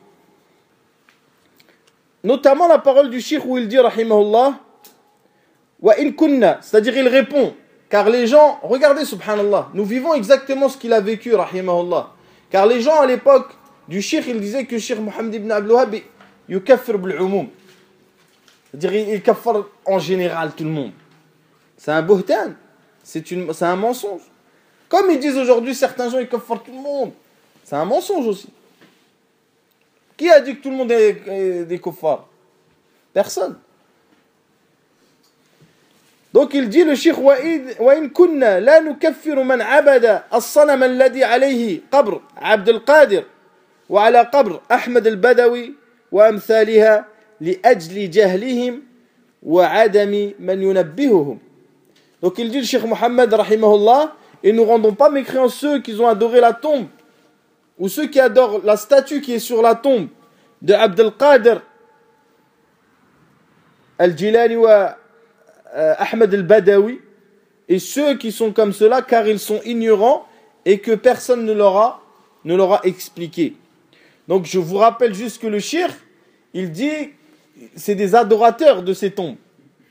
Notamment la parole du Cheikh où il dit, rahimahullah, wa in kunna, c'est-à-dire il répond, car les gens, regardez subhanallah, nous vivons exactement ce qu'il a vécu, rahimahullah, car les gens à l'époque du Cheikh, ils disaient que Cheikh Mohammed ibn Abdel Wahhab yukaffir bil-umum, c'est-à-dire il kaffar en général tout le monde. C'est un buhtan, c'est un mensonge. Comme ils disent aujourd'hui, certains gens ils kaffarent tout le monde, c'est un mensonge aussi. Qui a dit que tout le monde est des kuffars? Personne. Donc il dit le Cheikh wa in kunna la nukaffiru man abada as-sanam alladhi alayhi qabr Abd al-Qadir وعلى قبر أحمد البدوي وأمثالها لأجل جهلهم وعدم من ينبههم. Donc il dit le Cheikh Mohammed rahimahullah, et nous rendons pas mécréants ceux qui ont adoré la tombe ou ceux qui adorent la statue qui est sur la tombe de Abdel Qadir Al-Jilani ou Ahmed Al-Badawi, et ceux qui sont comme cela car ils sont ignorants et que personne ne leur a expliqué. Donc je vous rappelle juste que le shirk, il dit, c'est des adorateurs de ces tombes.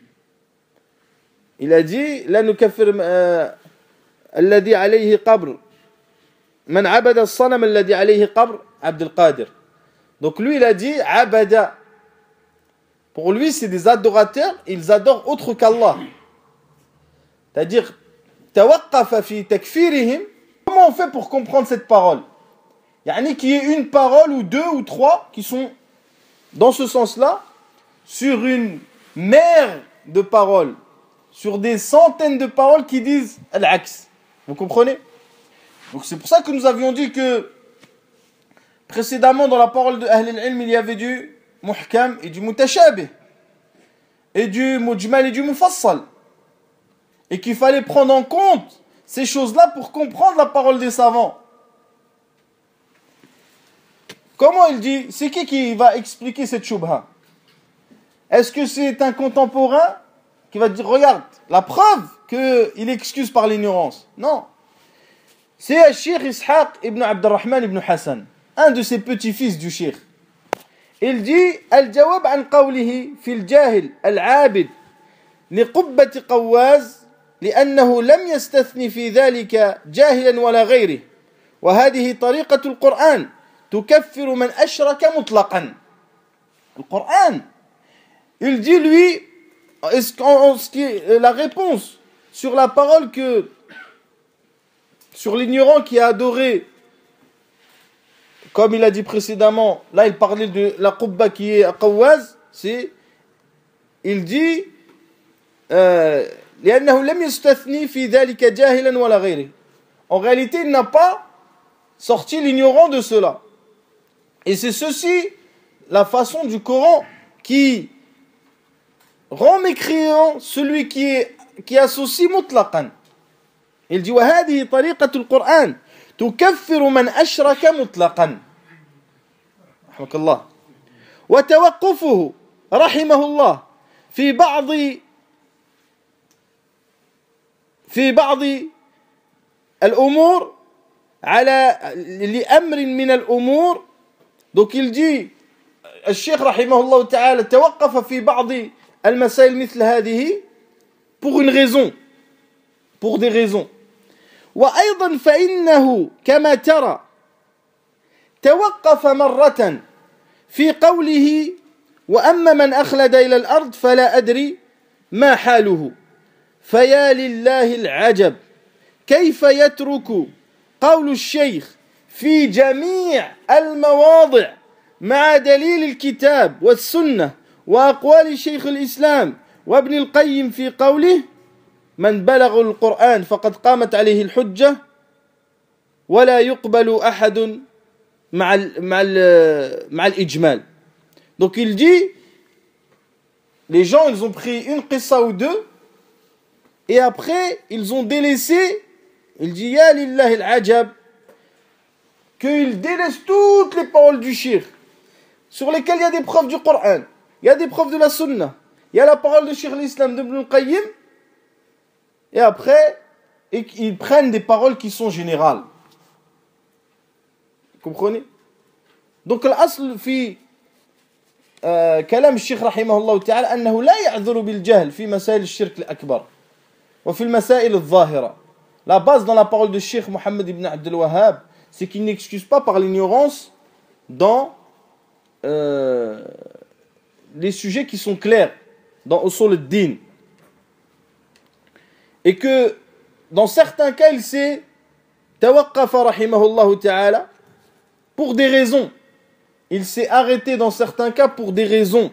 Il a dit, la nukaffir alladhi alayhi qabr man abada as-sanam alladhi alayhi qabr Abdel Qadir. Donc lui il a dit abada. Pour lui c'est des adorateurs, ils adorent autre qu'Allah. C'est-à-dire tawaqqafa fi takfirihim. Comment on fait pour comprendre cette parole? Yani qu'il y ait une parole ou deux ou trois qui sont dans ce sens-là sur une mer de paroles, sur des centaines de paroles qui disent al-aks. Vous comprenez? Donc c'est pour ça que nous avions dit que précédemment dans la parole de Ahl al-Ilm il y avait du muhkam et du mutashabih et du mujmal et du mufassal, et qu'il fallait prendre en compte ces choses-là pour comprendre la parole des savants. Comment il dit? C'est qui va expliquer cette shubha? Est-ce que c'est un contemporain qui va dire regarde, la preuve qu'il excuse par l'ignorance? Non. C'est le Cheikh Ishaq ibn Abdurrahman ibn Hassan, un de ses petits-fils du Cheikh. Il dit Al-jawab an qawlihi fil jahil al-abid li qubbati qawwaz لأنه لم يستثني في ذلك جاهلا ولا غيره وهذه طريقة القرآن تكفر من أشرك مطلقا. Le Coran, il dit lui, la réponse sur la parole que, sur l'ignorant qui a adoré, comme il a dit précédemment, là il parlait de la qubba qui est à Qawwaz, c'est, il dit, لأنه لم يستثني في ذلك جاهلا ولا غيره. En réalité, il n'a pas sorti l'ignorant de cela. Et c'est ceci, la façon du Coran qui rend mécréant celui qui associe mutlaqan. Il dit وهذه طريقة القرآن تكفر من أشرك مطلقا. رحمك الله. وتوقفه رحمه الله في بعض الأمور على لأمر من الأمور. Donc il dit الشيخ رحمه الله تعالى توقف في بعض المسائل مثل هذه pour une raison, pour des raisons. وأيضا فإنه كما ترى توقف مرة في قوله وأما من أخلد إلى الأرض فلا أدري ما حاله فيا لله العجب كيف يترك قول الشيخ في جميع المواضع مع دليل الكتاب والسنة وأقوال شيخ الإسلام وابن القيم في قوله من بلغ القرآن فقد قامت عليه الحجة ولا يقبل أحد مع الإجمال. Donc il dit, les gens ils ont pris une qissa ou deux et après ils ont délaissé, il dit ya lillahi al-ajab, qu'ils délaissent toutes les paroles du shirk sur lesquelles il y a des preuves du Coran, il y a des preuves de la sunna, il y a la parole de Cheikh l'Islam d'Ibn al-Qayyim, et après ils prennent des paroles qui sont générales. Vous comprenez? Donc l'asl fi كلام الشيخ رحمه الله تعالى أنه لا يعذر بالجهل في مسائل الشرك الأكبر وفي المسائل الظاهرة. La base dans la parole de Cheikh Mohammed ibn Abdel Wahhab, c'est qu'il n'excuse pas par l'ignorance dans les sujets qui sont clairs, dans Usul al-Din. Et que dans certains cas, il s'est tawaqqafa rahimahullah ta'ala pour des raisons. Il s'est arrêté dans certains cas pour des raisons.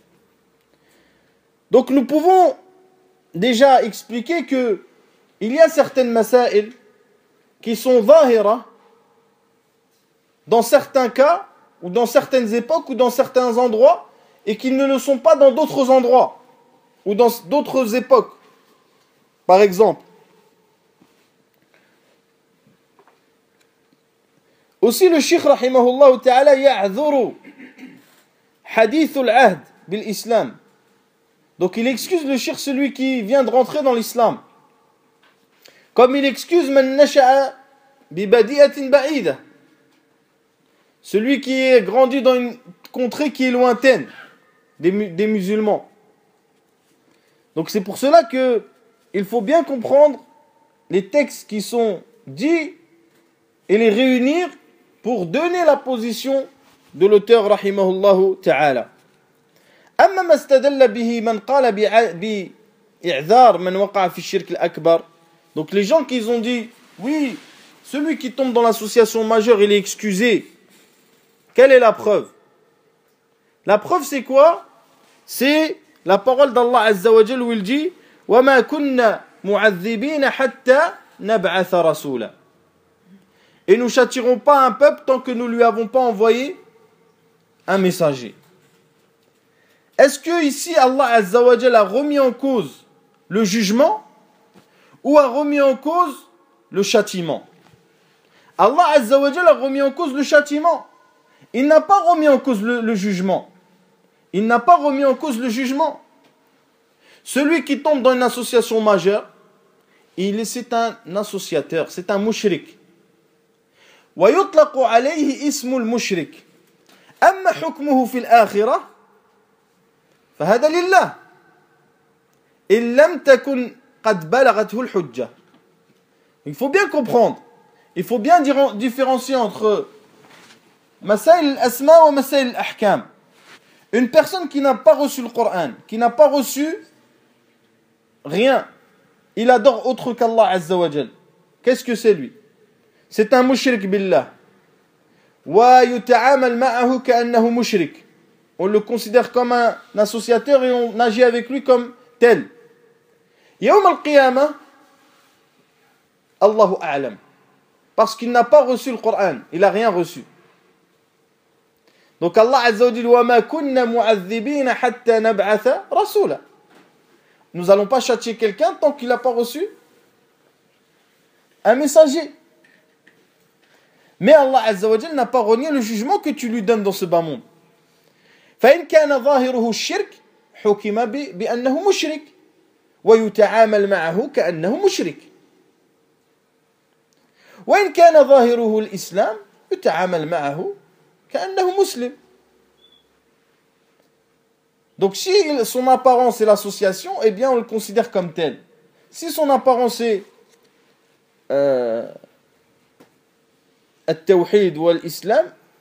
Donc nous pouvons déjà expliquer que il y a certaines masail qui sont zahira dans certains cas, ou dans certaines époques, ou dans certains endroits, et qu'ils ne le sont pas dans d'autres endroits, ou dans d'autres époques. Par exemple, aussi le Cheikh rahimahullah ta'ala ya'dhuru hadith al-ahd bil-islam. Donc il excuse le Cheikh, celui qui vient de rentrer dans l'islam. Comme il excuse man nasha'a bi badi'atin ba'ida. Celui qui est grandi dans une contrée qui est lointaine des musulmans. Donc c'est pour cela que il faut bien comprendre les textes qui sont dits et les réunir pour donner la position de l'auteur rahimahullahu ta'ala. أما ما استدل به من قال بإعذار من وقع في الشرك الأكبر. Donc les gens qui ont dit oui, celui qui tombe dans l'association majeure il est excusé. Quelle est la preuve? La preuve c'est quoi? C'est la parole d'Allah Azza wa Jal où il dit وَمَا كُنَّا مُعَذِّبِينَ حَتَّى نَبْعَثَ رَسُولًا. Et nous châtirons pas un peuple tant que nous lui avons pas envoyé un messager. Est-ce que ici Allah Azza wa Jal a remis en cause le jugement ou a remis en cause le châtiment? Allah Azza wa Jal a remis en cause le châtiment. Il n'a pas remis en cause le jugement. Il n'a pas remis en cause le jugement. Celui qui tombe dans une association majeure, c'est un associateur, c'est un mushrik. ويطلق عليه اسم المشرك. أما حكمه في الآخرة فهذا لله إن لم تكن قد بلغته الحجة. Il faut bien comprendre, il faut bien différencier entre masail al-asma wa masail al-ahkam. Une personne qui n'a pas reçu le Coran, qui n'a pas reçu rien, il adore autre qu'Allah Azza wa Jal. Qu'est-ce que c'est lui? C'est un mushrik billah. Wa yuta'amal ma'ahu ka'annahu mushrik. On le considère comme un associateur et on agit avec lui comme tel. Yawm al-qiyamah, Allahu a'lam. Parce qu'il n'a pas reçu le Coran, il n'a rien reçu. Donc Allah Azza wa Jalla وَمَا كُنَّا مُعَذِّبِينَ حَتَّى نَبْعَثَ رَسُولًا. Nous n'allons pas châtier quelqu'un tant qu'il n'a pas reçu un messager. Mais Allah Azza wa Jalla n'a pas renié le jugement que tu lui donnes dans ce bas monde. فإن كان ظاهره الشرك حكم بأنه مشرك ويتعامل معه كأنه مشرك. وإن كان ظاهره الإسلام يتعامل معه كأنه مسلم. Donc si son apparence est l'association, eh bien on le considère comme tel. Si son apparence est التوحيد والإسلام,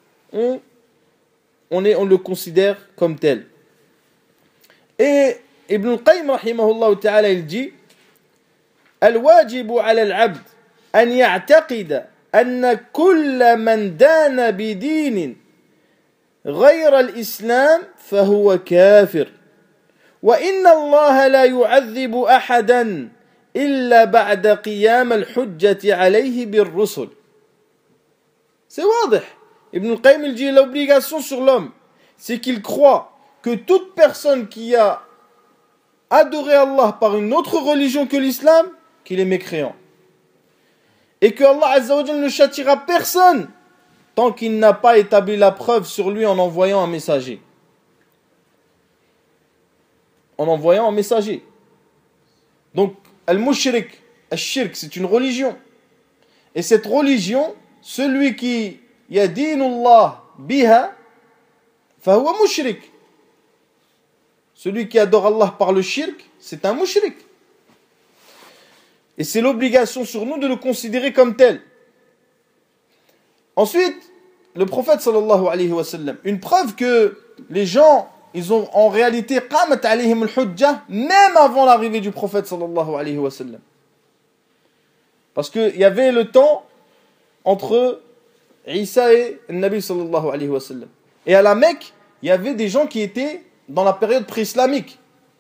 on le considère comme tel. Et Ibn al-Qayyim rahimahullah ta'ala il dit الواجب على العبد أن يعتقد أن كل من دان بدين غير الإسلام فهو كافر وإن الله لا يعذب أحدا إلا بعد قيام الحجة عليه بالرسل. C'est واضح. Ibn al-Qayyim il dit l'obligation sur l'homme, c'est qu'il croit que toute personne qui a adoré Allah par une autre religion que l'islam, qu'il est mécréant. Et que Allah Azza wa Jalla ne châtira personne tant qu'il n'a pas établi la preuve sur lui en envoyant un messager. En envoyant un messager. Donc, al-mushrik, al-shirk, c'est une religion. Et cette religion, celui qui yadinullah biha, fahuwa mushrik. Celui qui adore Allah par le shirk, c'est un mushrik. Et c'est l'obligation sur nous de le considérer comme tel. Ensuite, le prophète sallallahu alayhi wa sallam, une preuve que les gens, ils ont en réalité qamat alayhim al-hujjah, même avant l'arrivée du prophète sallallahu alayhi wa sallam. Parce qu'il y avait le temps entre Isa et le Nabi sallallahu alayhi wa sallam. Et à la Mecque, il y avait des gens qui étaient dans la période pré-islamique.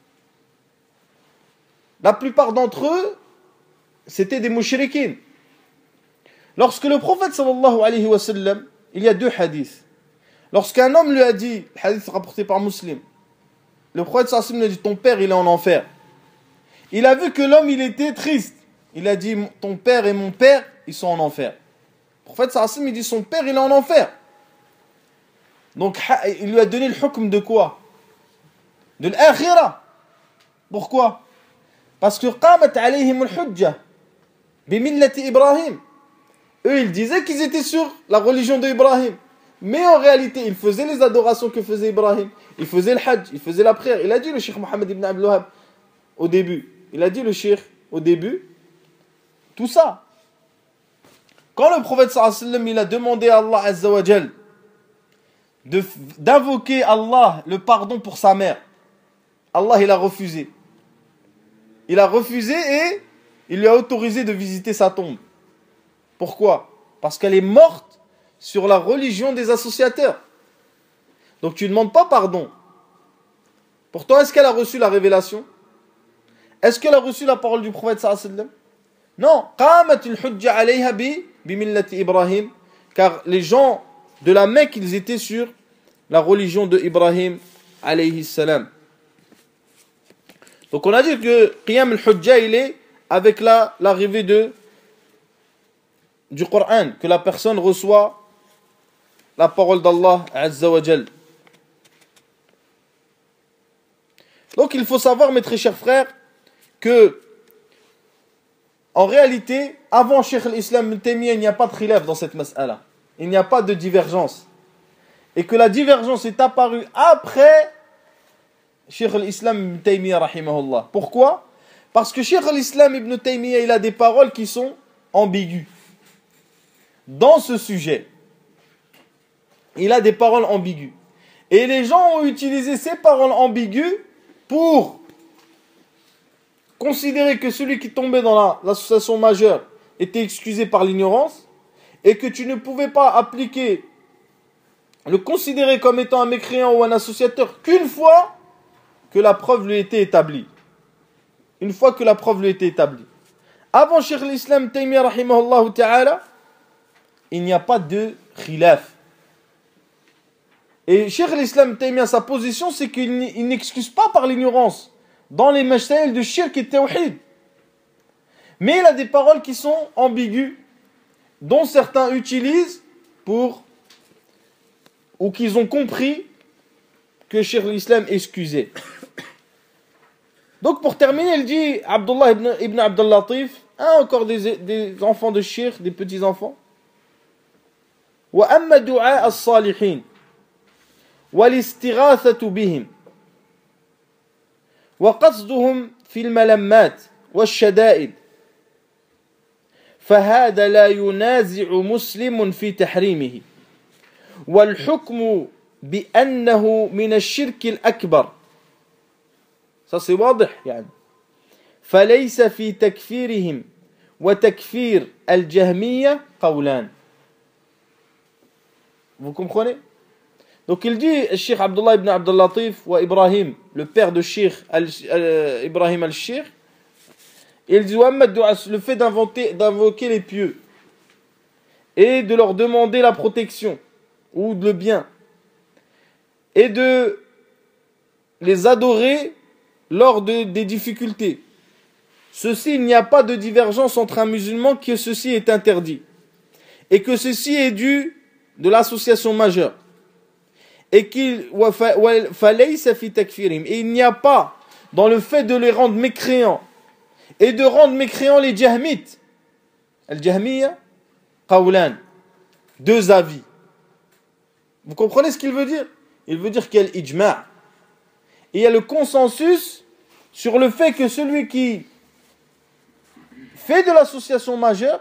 La plupart d'entre eux, c'était des mushrikines. Lorsque le prophète sallallahu alayhi wa sallam il y a deux hadiths. Lorsqu'un homme lui a dit, le hadith rapporté par Muslim, le prophète sallallahu alayhi wa sallam lui a dit, ton père il est en enfer. Il a vu que l'homme il était triste. Il a dit, ton père et mon père, ils sont en enfer. Le prophète sallallahu alayhi wa sallam il dit, son père il est en enfer. Donc il lui a donné le hukm de quoi? De l'akhira. Pourquoi? Parce que qamat alayhim al-hujja bi millati Ibrahim. Eux ils disaient qu'ils étaient sur la religion d'Ibrahim. Mais en réalité, ils faisaient les adorations que faisait Ibrahim. Ils faisaient le hajj, ils faisaient la prière. Il a dit le Cheikh Mohammed ibn Abdul Wahhab au début. Il a dit le Cheikh au début. Tout ça. Quand le prophète sallallahu alayhi wa sallam il a demandé à Allah azza wa jal d'invoquer Allah le pardon pour sa mère, Allah il a refusé. Il a refusé et il lui a autorisé de visiter sa tombe. Pourquoi? Parce qu'elle est morte sur la religion des associateurs. Donc tu ne demandes pas pardon. Pourtant, est-ce qu'elle a reçu la révélation? Est-ce qu'elle a reçu la parole du prophète sallallahu alayhi wa sallam? Non. Qamat al-hujja alayha bi millati Ibrahim. Car les gens de la Mecque, ils étaient sur la religion de Ibrahim alayhi salam. Donc on a dit que Qiyam al-Hujja il est avec l'arrivée du Coran, que la personne reçoit la parole d'Allah Azza wa Jal. Donc il faut savoir, mes très chers frères, que en réalité, avant Cheikh al-Islam Ibn Taymiyyah, il n'y a pas de khilaf dans cette mas'ala. Il n'y a pas de divergence. Et que la divergence est apparue après Cheikh al-Islam Ibn Taymiyyah rahimahullah. Pourquoi? Parce que Cheikh al-Islam Ibn Taymiyyah, il a des paroles qui sont ambiguës. Dans ce sujet, il a des paroles ambiguës. Et les gens ont utilisé ces paroles ambiguës pour considérer que celui qui tombait dans l'association majeure était excusé par l'ignorance et que tu ne pouvais pas appliquer, le considérer comme étant un mécréant ou un associateur qu'une fois que la preuve lui était établie. Une fois que la preuve lui était établie. Avant Cheikh l'Islam Taymiyyah rahimahullah ta'ala, il n'y a pas de khilaf. Et Cheikh l'Islam Taymiyyah, sa position, c'est qu'il n'excuse pas par l'ignorance dans les masail de shirk et tawhid. Mais il a des paroles qui sont ambiguës, dont certains utilisent ou qu'ils ont compris que Cheikh l'Islam excusait. Donc pour terminer, il dit Abdullah ibn Abdul Latif, encore des enfants de Cheikh, des petits enfants. Wa amma du'a as-salihin wal istighathatu bihim wa qasduhum fil malammat wash-shada'id فهذا لا ينازع مسلم في تحريمه والحكم بأنه من الشرك الأكبر. Ça c'est واضح يعني. فليس في تكفيرهم وتكفير الجهمية قولان. Vous comprenez? Donc il dit, le Cheikh Abdullah ibn Abdul Latif ou Ibrahim, le père de Cheikh Ibrahim al-Cheikh, il dit le fait d'invoquer les pieux et de leur demander la protection ou le bien et de les adorer lors des difficultés. Ceci, il n'y a pas de divergence entre un musulman que ceci est interdit et que ceci est dû de l'association majeure et qu'il et il n'y a pas dans le fait de les rendre mécréants et de rendre mécréants les jahmites, al-jahmiya qawlan, deux avis. Vous comprenez ce qu'il veut dire? Il veut dire qu'il y a l'ijma'. Et il y a le consensus sur le fait que celui qui fait de l'association majeure,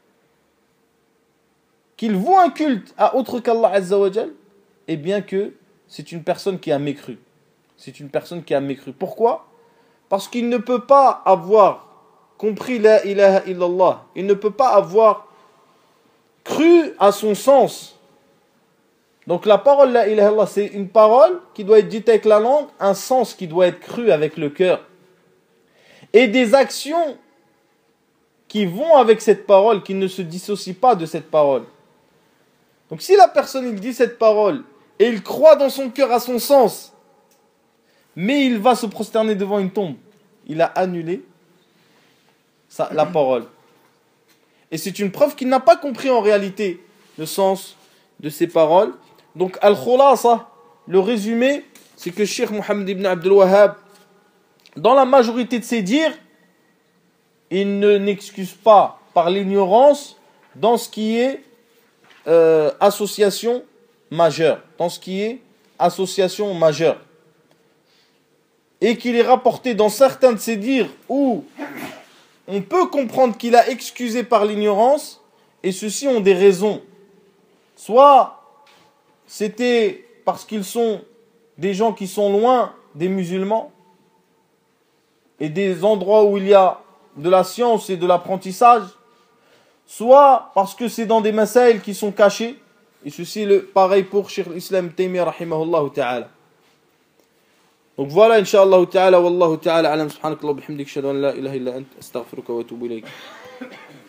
qu'il voue un culte à autre qu'Allah Azza wa Jal, eh bien que c'est une personne qui a mécru. C'est une personne qui a mécru. Pourquoi? Parce qu'il ne peut pas avoir compris la ilaha illallah. Il ne peut pas avoir cru à son sens. Donc la parole la ilaha illallah, c'est une parole qui doit être dite avec la langue, un sens qui doit être cru avec le cœur. Et des actions qui vont avec cette parole, qui ne se dissocient pas de cette parole. Donc si la personne il dit cette parole et il croit dans son cœur à son sens, mais il va se prosterner devant une tombe, il a annulé la parole. Et c'est une preuve qu'il n'a pas compris en réalité le sens de ces paroles. Donc al-khulasa, le résumé, c'est que Cheikh Mohammed ibn Abdul Wahhab, dans la majorité de ses dires, il n'excuse pas par l'ignorance dans ce qui est association majeure. Dans ce qui est association majeure. Et qu'il est rapporté dans certains de ses dires où on peut comprendre qu'il a excusé par l'ignorance, et ceux-ci ont des raisons. Soit c'était parce qu'ils sont des gens qui sont loin des musulmans, et des endroits où il y a de la science et de l'apprentissage, soit parce que c'est dans des masaïl qui sont cachés, et ceci est pareil pour Cheikh l'Islam Taymiyyah rahimahullah ta'ala. Donc voilà, incha'Allah ta'ala, wallahu ta'ala alam, subhanakallah bihamdik, shadu an la ilaha illa ant, astaghfiruka wa atubu ilayk.